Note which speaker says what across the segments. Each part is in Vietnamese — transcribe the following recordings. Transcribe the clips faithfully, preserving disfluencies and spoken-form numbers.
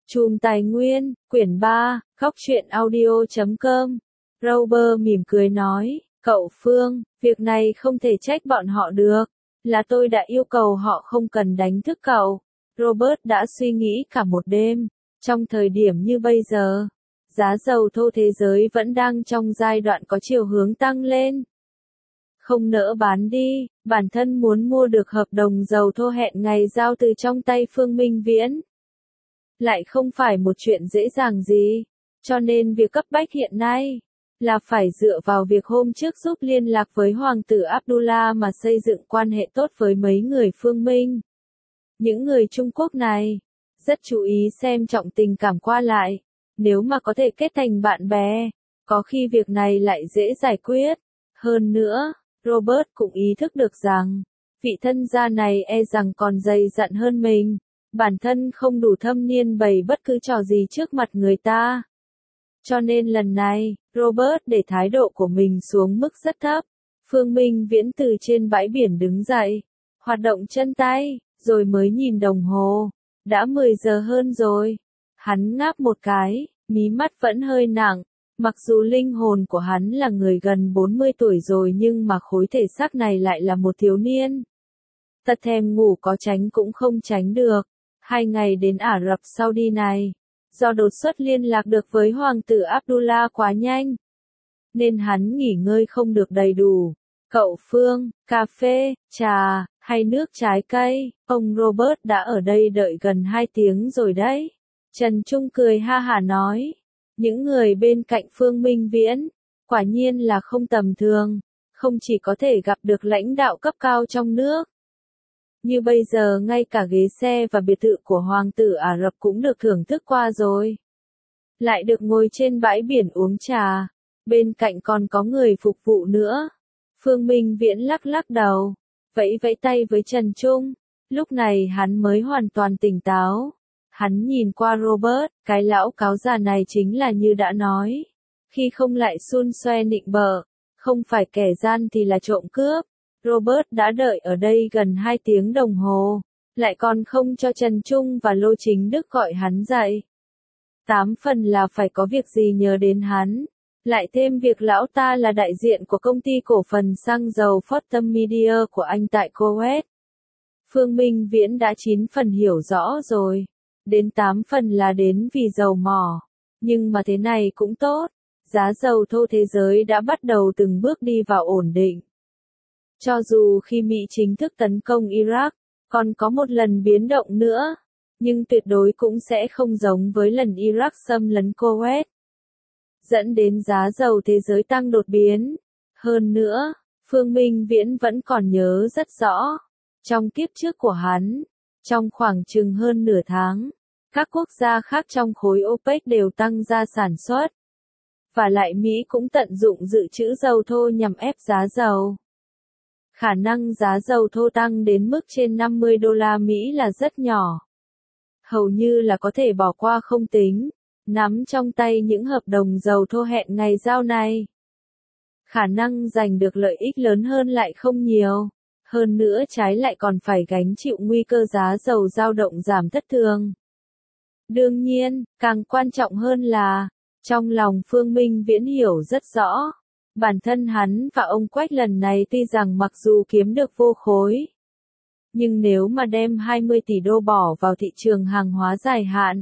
Speaker 1: Chùm Tài nguyên, quyển ba, góc truyện audio chấm com. Robert mỉm cười nói, cậu Phương, việc này không thể trách bọn họ được, là tôi đã yêu cầu họ không cần đánh thức cậu. Robert đã suy nghĩ cả một đêm, trong thời điểm như bây giờ, giá dầu thô thế giới vẫn đang trong giai đoạn có chiều hướng tăng lên. Không nỡ bán đi, bản thân muốn mua được hợp đồng dầu thô hẹn ngày giao từ trong tay Phương Minh Viễn. Lại không phải một chuyện dễ dàng gì, cho nên việc cấp bách hiện nay là phải dựa vào việc hôm trước giúp liên lạc với Hoàng tử Abdullah mà xây dựng quan hệ tốt với mấy người Phương Minh. Những người Trung Quốc này rất chú ý xem trọng tình cảm qua lại, nếu mà có thể kết thành bạn bè, có khi việc này lại dễ giải quyết. Hơn nữa, Robert cũng ý thức được rằng, vị thân gia này e rằng còn dày dặn hơn mình, bản thân không đủ thâm niên bày bất cứ trò gì trước mặt người ta. Cho nên lần này, Robert để thái độ của mình xuống mức rất thấp. Phương Minh Viễn từ trên bãi biển đứng dậy, hoạt động chân tay, rồi mới nhìn đồng hồ. Đã mười giờ hơn rồi. Hắn ngáp một cái, mí mắt vẫn hơi nặng. Mặc dù linh hồn của hắn là người gần bốn mươi tuổi rồi nhưng mà khối thể xác này lại là một thiếu niên. Tật thèm ngủ có tránh cũng không tránh được. Hai ngày đến Ả Rập Saudi này, do đột xuất liên lạc được với Hoàng tử Abdullah quá nhanh, nên hắn nghỉ ngơi không được đầy đủ. Cậu Phương, cà phê, trà, hay nước trái cây, ông Robert đã ở đây đợi gần hai tiếng rồi đấy. Trần Trung cười ha hả nói, những người bên cạnh Phương Minh Viễn, quả nhiên là không tầm thường, không chỉ có thể gặp được lãnh đạo cấp cao trong nước. Như bây giờ ngay cả ghế xe và biệt thự của Hoàng tử Ả Rập cũng được thưởng thức qua rồi. Lại được ngồi trên bãi biển uống trà, bên cạnh còn có người phục vụ nữa. Phương Minh Viễn lắc lắc đầu, vẫy vẫy tay với Trần Trung, lúc này hắn mới hoàn toàn tỉnh táo. Hắn nhìn qua Robert, cái lão cáo già này chính là như đã nói, khi không lại xun xoe nịnh bợ, không phải kẻ gian thì là trộm cướp. Robert đã đợi ở đây gần hai tiếng đồng hồ, lại còn không cho Trần Trung và Lô Chính Đức gọi hắn dậy. Tám phần là phải có việc gì nhờ đến hắn, lại thêm việc lão ta là đại diện của công ty cổ phần xăng dầu Fortum Media của anh tại Kuwait. Phương Minh Viễn đã chín phần hiểu rõ rồi, đến tám phần là đến vì dầu mỏ, nhưng mà thế này cũng tốt, giá dầu thô thế giới đã bắt đầu từng bước đi vào ổn định. Cho dù khi Mỹ chính thức tấn công Iraq, còn có một lần biến động nữa, nhưng tuyệt đối cũng sẽ không giống với lần Iraq xâm lấn Kuwait, dẫn đến giá dầu thế giới tăng đột biến. Hơn nữa, Phương Minh Viễn vẫn còn nhớ rất rõ, trong kiếp trước của hắn, trong khoảng chừng hơn nửa tháng, các quốc gia khác trong khối OPEC đều tăng gia sản xuất. Và lại Mỹ cũng tận dụng dự trữ dầu thô nhằm ép giá dầu. Khả năng giá dầu thô tăng đến mức trên năm mươi đô la Mỹ là rất nhỏ. Hầu như là có thể bỏ qua không tính, nắm trong tay những hợp đồng dầu thô hẹn ngày giao này. Khả năng giành được lợi ích lớn hơn lại không nhiều, hơn nữa trái lại còn phải gánh chịu nguy cơ giá dầu dao động giảm thất thường. Đương nhiên, càng quan trọng hơn là, trong lòng Phương Minh Viễn hiểu rất rõ. Bản thân hắn và ông Quách lần này tuy rằng mặc dù kiếm được vô khối, nhưng nếu mà đem hai mươi tỷ đô bỏ vào thị trường hàng hóa dài hạn,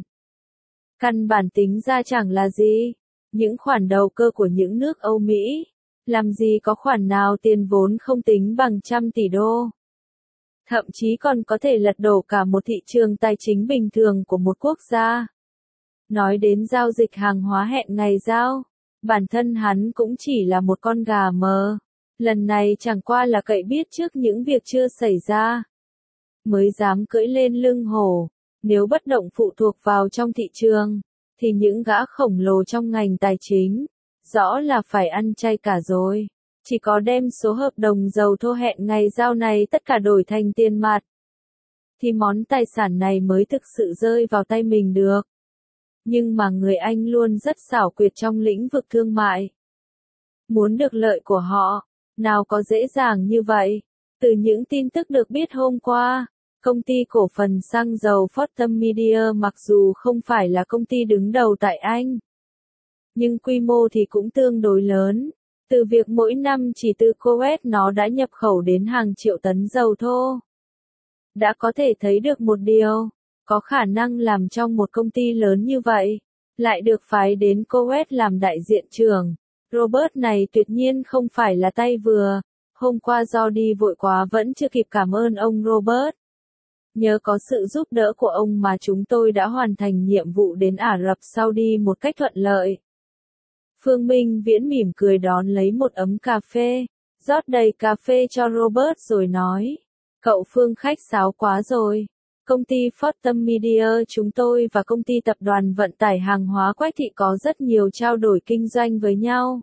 Speaker 1: căn bản tính ra chẳng là gì. Những khoản đầu cơ của những nước Âu Mỹ, làm gì có khoản nào tiền vốn không tính bằng trăm tỷ đô. Thậm chí còn có thể lật đổ cả một thị trường tài chính bình thường của một quốc gia. Nói đến giao dịch hàng hóa hẹn ngày giao, bản thân hắn cũng chỉ là một con gà mờ. Lần này chẳng qua là cậy biết trước những việc chưa xảy ra, mới dám cưỡi lên lưng hổ. Nếu bất động phụ thuộc vào trong thị trường, thì những gã khổng lồ trong ngành tài chính, rõ là phải ăn chay cả rồi. Chỉ có đem số hợp đồng dầu thô hẹn ngày giao này tất cả đổi thành tiền mặt, thì món tài sản này mới thực sự rơi vào tay mình được. Nhưng mà người Anh luôn rất xảo quyệt trong lĩnh vực thương mại. Muốn được lợi của họ, nào có dễ dàng như vậy. Từ những tin tức được biết hôm qua, Công ty cổ phần xăng dầu Fortum Media mặc dù không phải là công ty đứng đầu tại Anh, nhưng quy mô thì cũng tương đối lớn. Từ việc mỗi năm chỉ từ Kuwait nó đã nhập khẩu đến hàng triệu tấn dầu thô. Đã có thể thấy được một điều, có khả năng làm trong một công ty lớn như vậy, lại được phái đến Kuwait làm đại diện trưởng. Robert này tuyệt nhiên không phải là tay vừa. Hôm qua do đi vội quá vẫn chưa kịp cảm ơn ông Robert. Nhờ có sự giúp đỡ của ông mà chúng tôi đã hoàn thành nhiệm vụ đến Ả Rập Saudi một cách thuận lợi. Phương Minh Viễn mỉm cười đón lấy một ấm cà phê, rót đầy cà phê cho Robert rồi nói. Cậu Phương khách sáo quá rồi. Công ty Fortum Media chúng tôi và công ty tập đoàn vận tải hàng hóa Quách Thị có rất nhiều trao đổi kinh doanh với nhau.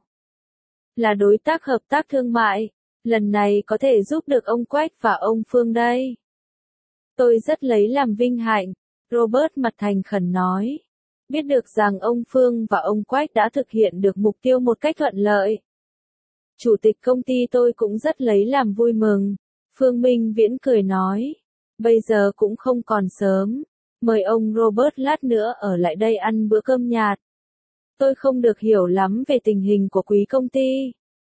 Speaker 1: Là đối tác hợp tác thương mại, lần này có thể giúp được ông Quách và ông Phương đây. Tôi rất lấy làm vinh hạnh, Robert mặt thành khẩn nói. Biết được rằng ông Phương và ông Quách đã thực hiện được mục tiêu một cách thuận lợi. Chủ tịch công ty tôi cũng rất lấy làm vui mừng. Phương Minh Viễn cười nói. Bây giờ cũng không còn sớm. Mời ông Robert lát nữa ở lại đây ăn bữa cơm nhạt. Tôi không được hiểu lắm về tình hình của quý công ty.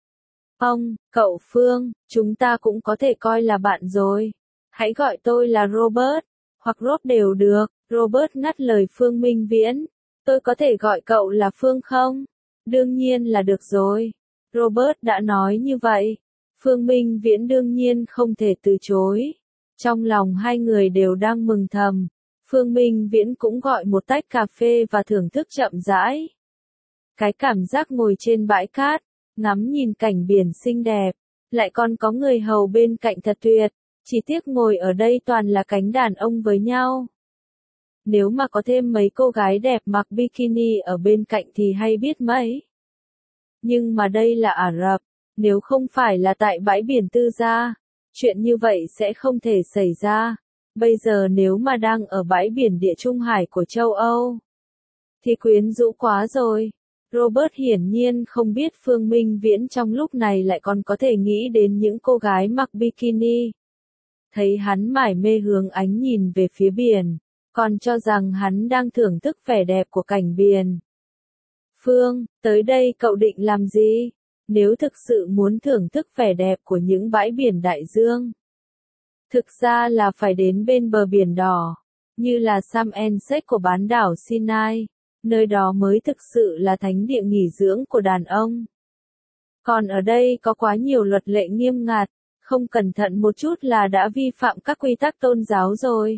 Speaker 1: Ông, cậu Phương, chúng ta cũng có thể coi là bạn rồi. Hãy gọi tôi là Robert, hoặc Rob đều được. Robert ngắt lời Phương Minh Viễn. Tôi có thể gọi cậu là Phương không? Đương nhiên là được rồi. Robert đã nói như vậy. Phương Minh Viễn đương nhiên không thể từ chối. Trong lòng hai người đều đang mừng thầm. Phương Minh Viễn cũng gọi một tách cà phê và thưởng thức chậm rãi. Cái cảm giác ngồi trên bãi cát, ngắm nhìn cảnh biển xinh đẹp, lại còn có người hầu bên cạnh thật tuyệt. Chỉ tiếc ngồi ở đây toàn là cánh đàn ông với nhau. Nếu mà có thêm mấy cô gái đẹp mặc bikini ở bên cạnh thì hay biết mấy. Nhưng mà đây là Ả Rập, nếu không phải là tại bãi biển tư gia, chuyện như vậy sẽ không thể xảy ra. Bây giờ nếu mà đang ở bãi biển Địa Trung Hải của châu Âu, thì quyến rũ quá rồi. Robert hiển nhiên không biết Phương Minh Viễn trong lúc này lại còn có thể nghĩ đến những cô gái mặc bikini. Thấy hắn mải mê hướng ánh nhìn về phía biển, còn cho rằng hắn đang thưởng thức vẻ đẹp của cảnh biển. Phương, tới đây cậu định làm gì? Nếu thực sự muốn thưởng thức vẻ đẹp của những bãi biển đại dương, thực ra là phải đến bên bờ biển đỏ, như là Sharm el-Sheikh của bán đảo Sinai, nơi đó mới thực sự là thánh địa nghỉ dưỡng của đàn ông. Còn ở đây có quá nhiều luật lệ nghiêm ngặt, không cẩn thận một chút là đã vi phạm các quy tắc tôn giáo rồi.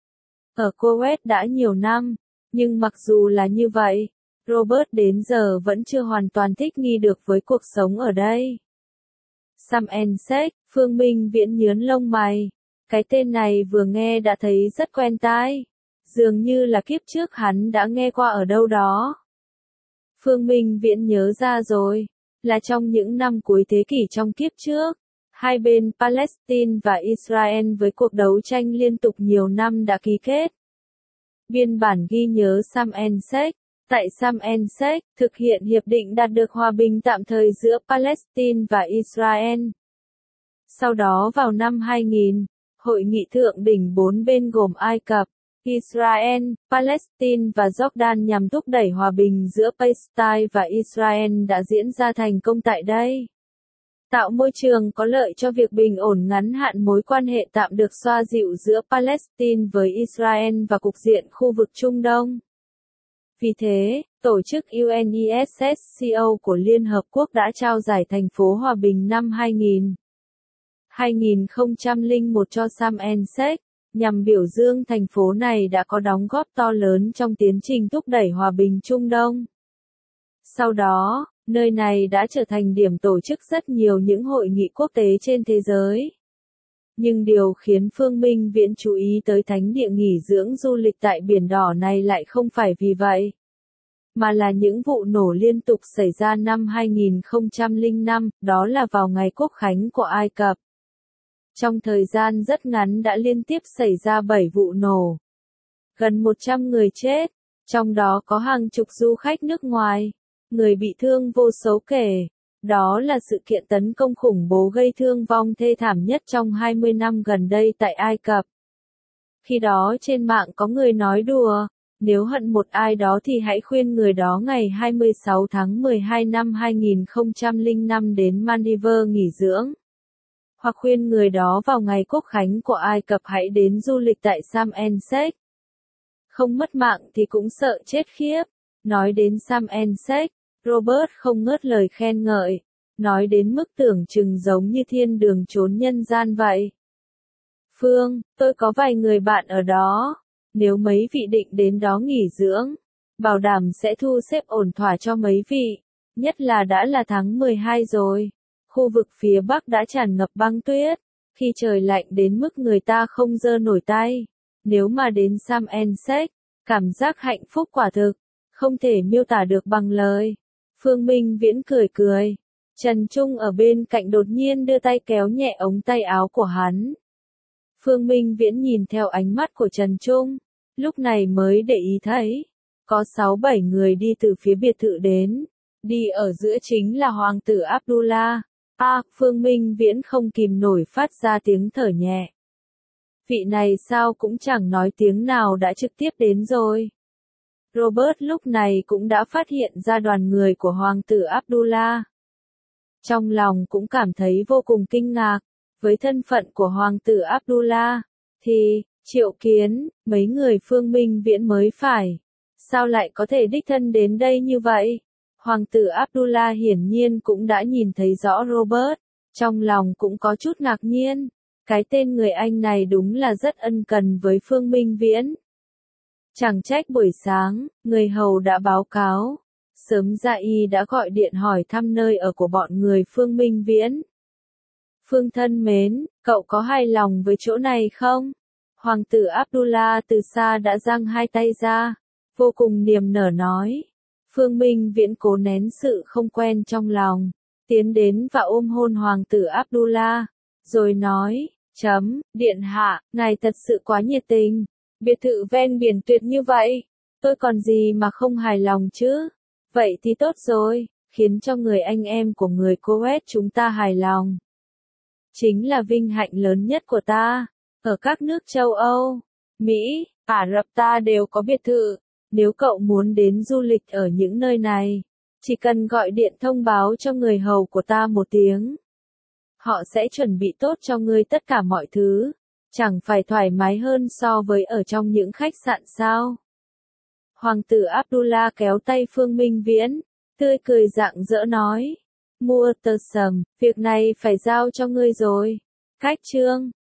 Speaker 1: Ở Kuwait đã nhiều năm, nhưng mặc dù là như vậy, Robert đến giờ vẫn chưa hoàn toàn thích nghi được với cuộc sống ở đây. Sharm el-Sheikh, Phương Minh Viễn nhướng lông mày. Cái tên này vừa nghe đã thấy rất quen tai. Dường như là kiếp trước hắn đã nghe qua ở đâu đó. Phương Minh Viễn nhớ ra rồi, là trong những năm cuối thế kỷ trong kiếp trước, hai bên Palestine và Israel với cuộc đấu tranh liên tục nhiều năm đã ký kết biên bản ghi nhớ Sharm el-Sheikh. Tại Sharm el-Sheikh, thực hiện hiệp định đạt được hòa bình tạm thời giữa Palestine và Israel. Sau đó vào năm hai nghìn, Hội nghị thượng đỉnh bốn bên gồm Ai Cập, Israel, Palestine và Jordan nhằm thúc đẩy hòa bình giữa Palestine và Israel đã diễn ra thành công tại đây. Tạo môi trường có lợi cho việc bình ổn ngắn hạn mối quan hệ tạm được xoa dịu giữa Palestine với Israel và cục diện khu vực Trung Đông. Vì thế, tổ chức u en i ét ét xê o của Liên Hợp Quốc đã trao giải thành phố hòa bình năm hai nghìn không trăm lẻ một cho Sharm el-Sheikh, nhằm biểu dương thành phố này đã có đóng góp to lớn trong tiến trình thúc đẩy hòa bình Trung Đông. Sau đó, nơi này đã trở thành điểm tổ chức rất nhiều những hội nghị quốc tế trên thế giới. Nhưng điều khiến Phương Minh Viễn chú ý tới thánh địa nghỉ dưỡng du lịch tại Biển Đỏ này lại không phải vì vậy, mà là những vụ nổ liên tục xảy ra năm hai nghìn không trăm lẻ năm, đó là vào ngày Quốc khánh của Ai Cập. Trong thời gian rất ngắn đã liên tiếp xảy ra bảy vụ nổ. Gần một trăm người chết, trong đó có hàng chục du khách nước ngoài, người bị thương vô số kể. Đó là sự kiện tấn công khủng bố gây thương vong thê thảm nhất trong hai mươi năm gần đây tại Ai Cập. Khi đó trên mạng có người nói đùa, nếu hận một ai đó thì hãy khuyên người đó ngày hai mươi sáu tháng mười hai năm hai nghìn không trăm lẻ năm đến Maldives nghỉ dưỡng. Hoặc khuyên người đó vào ngày Quốc khánh của Ai Cập hãy đến du lịch tại Sharm el-Sheikh. Không mất mạng thì cũng sợ chết khiếp. Nói đến Sharm el-Sheikh, Robert không ngớt lời khen ngợi, nói đến mức tưởng chừng giống như thiên đường chốn nhân gian vậy. Phương, tôi có vài người bạn ở đó. Nếu mấy vị định đến đó nghỉ dưỡng, bảo đảm sẽ thu xếp ổn thỏa cho mấy vị. Nhất là đã là tháng mười hai rồi. Khu vực phía Bắc đã tràn ngập băng tuyết. Khi trời lạnh đến mức người ta không giơ nổi tay. Nếu mà đến Sharm el-Sheikh, cảm giác hạnh phúc quả thực, không thể miêu tả được bằng lời. Phương Minh Viễn cười cười. Trần Trung ở bên cạnh đột nhiên đưa tay kéo nhẹ ống tay áo của hắn. Phương Minh Viễn nhìn theo ánh mắt của Trần Trung, lúc này mới để ý thấy, có sáu bảy người đi từ phía biệt thự đến, đi ở giữa chính là Hoàng tử Abdullah. A, à, Phương Minh Viễn không kìm nổi phát ra tiếng thở nhẹ. Vị này sao cũng chẳng nói tiếng nào đã trực tiếp đến rồi. Robert lúc này cũng đã phát hiện ra đoàn người của Hoàng tử Abdullah. Trong lòng cũng cảm thấy vô cùng kinh ngạc. Với thân phận của Hoàng tử Abdullah, thì, Triệu Kiến, mấy người Phương Minh Viễn mới phải. Sao lại có thể đích thân đến đây như vậy? Hoàng tử Abdullah hiển nhiên cũng đã nhìn thấy rõ Robert, trong lòng cũng có chút ngạc nhiên. Cái tên người Anh này đúng là rất ân cần với Phương Minh Viễn. Chẳng trách buổi sáng, người hầu đã báo cáo. Sớm ra y đã gọi điện hỏi thăm nơi ở của bọn người Phương Minh Viễn. Phương thân mến, cậu có hài lòng với chỗ này không? Hoàng tử Abdullah từ xa đã giang hai tay ra, vô cùng niềm nở nói. Phương Minh Viễn cố nén sự không quen trong lòng, tiến đến và ôm hôn Hoàng tử Abdullah, rồi nói, chấm, điện hạ, ngài thật sự quá nhiệt tình, biệt thự ven biển tuyệt như vậy, tôi còn gì mà không hài lòng chứ? Vậy thì tốt rồi, khiến cho người anh em của người Kuwait chúng ta hài lòng. Chính là vinh hạnh lớn nhất của ta. Ở các nước châu Âu, Mỹ, Ả Rập ta đều có biệt thự. Nếu cậu muốn đến du lịch ở những nơi này, chỉ cần gọi điện thông báo cho người hầu của ta một tiếng. Họ sẽ chuẩn bị tốt cho ngươi tất cả mọi thứ. Chẳng phải thoải mái hơn so với ở trong những khách sạn sao? Hoàng tử Abdullah kéo tay Phương Minh Viễn, tươi cười rạng rỡ nói. Mua tờ sầm, việc này phải giao cho ngươi rồi. Cách chương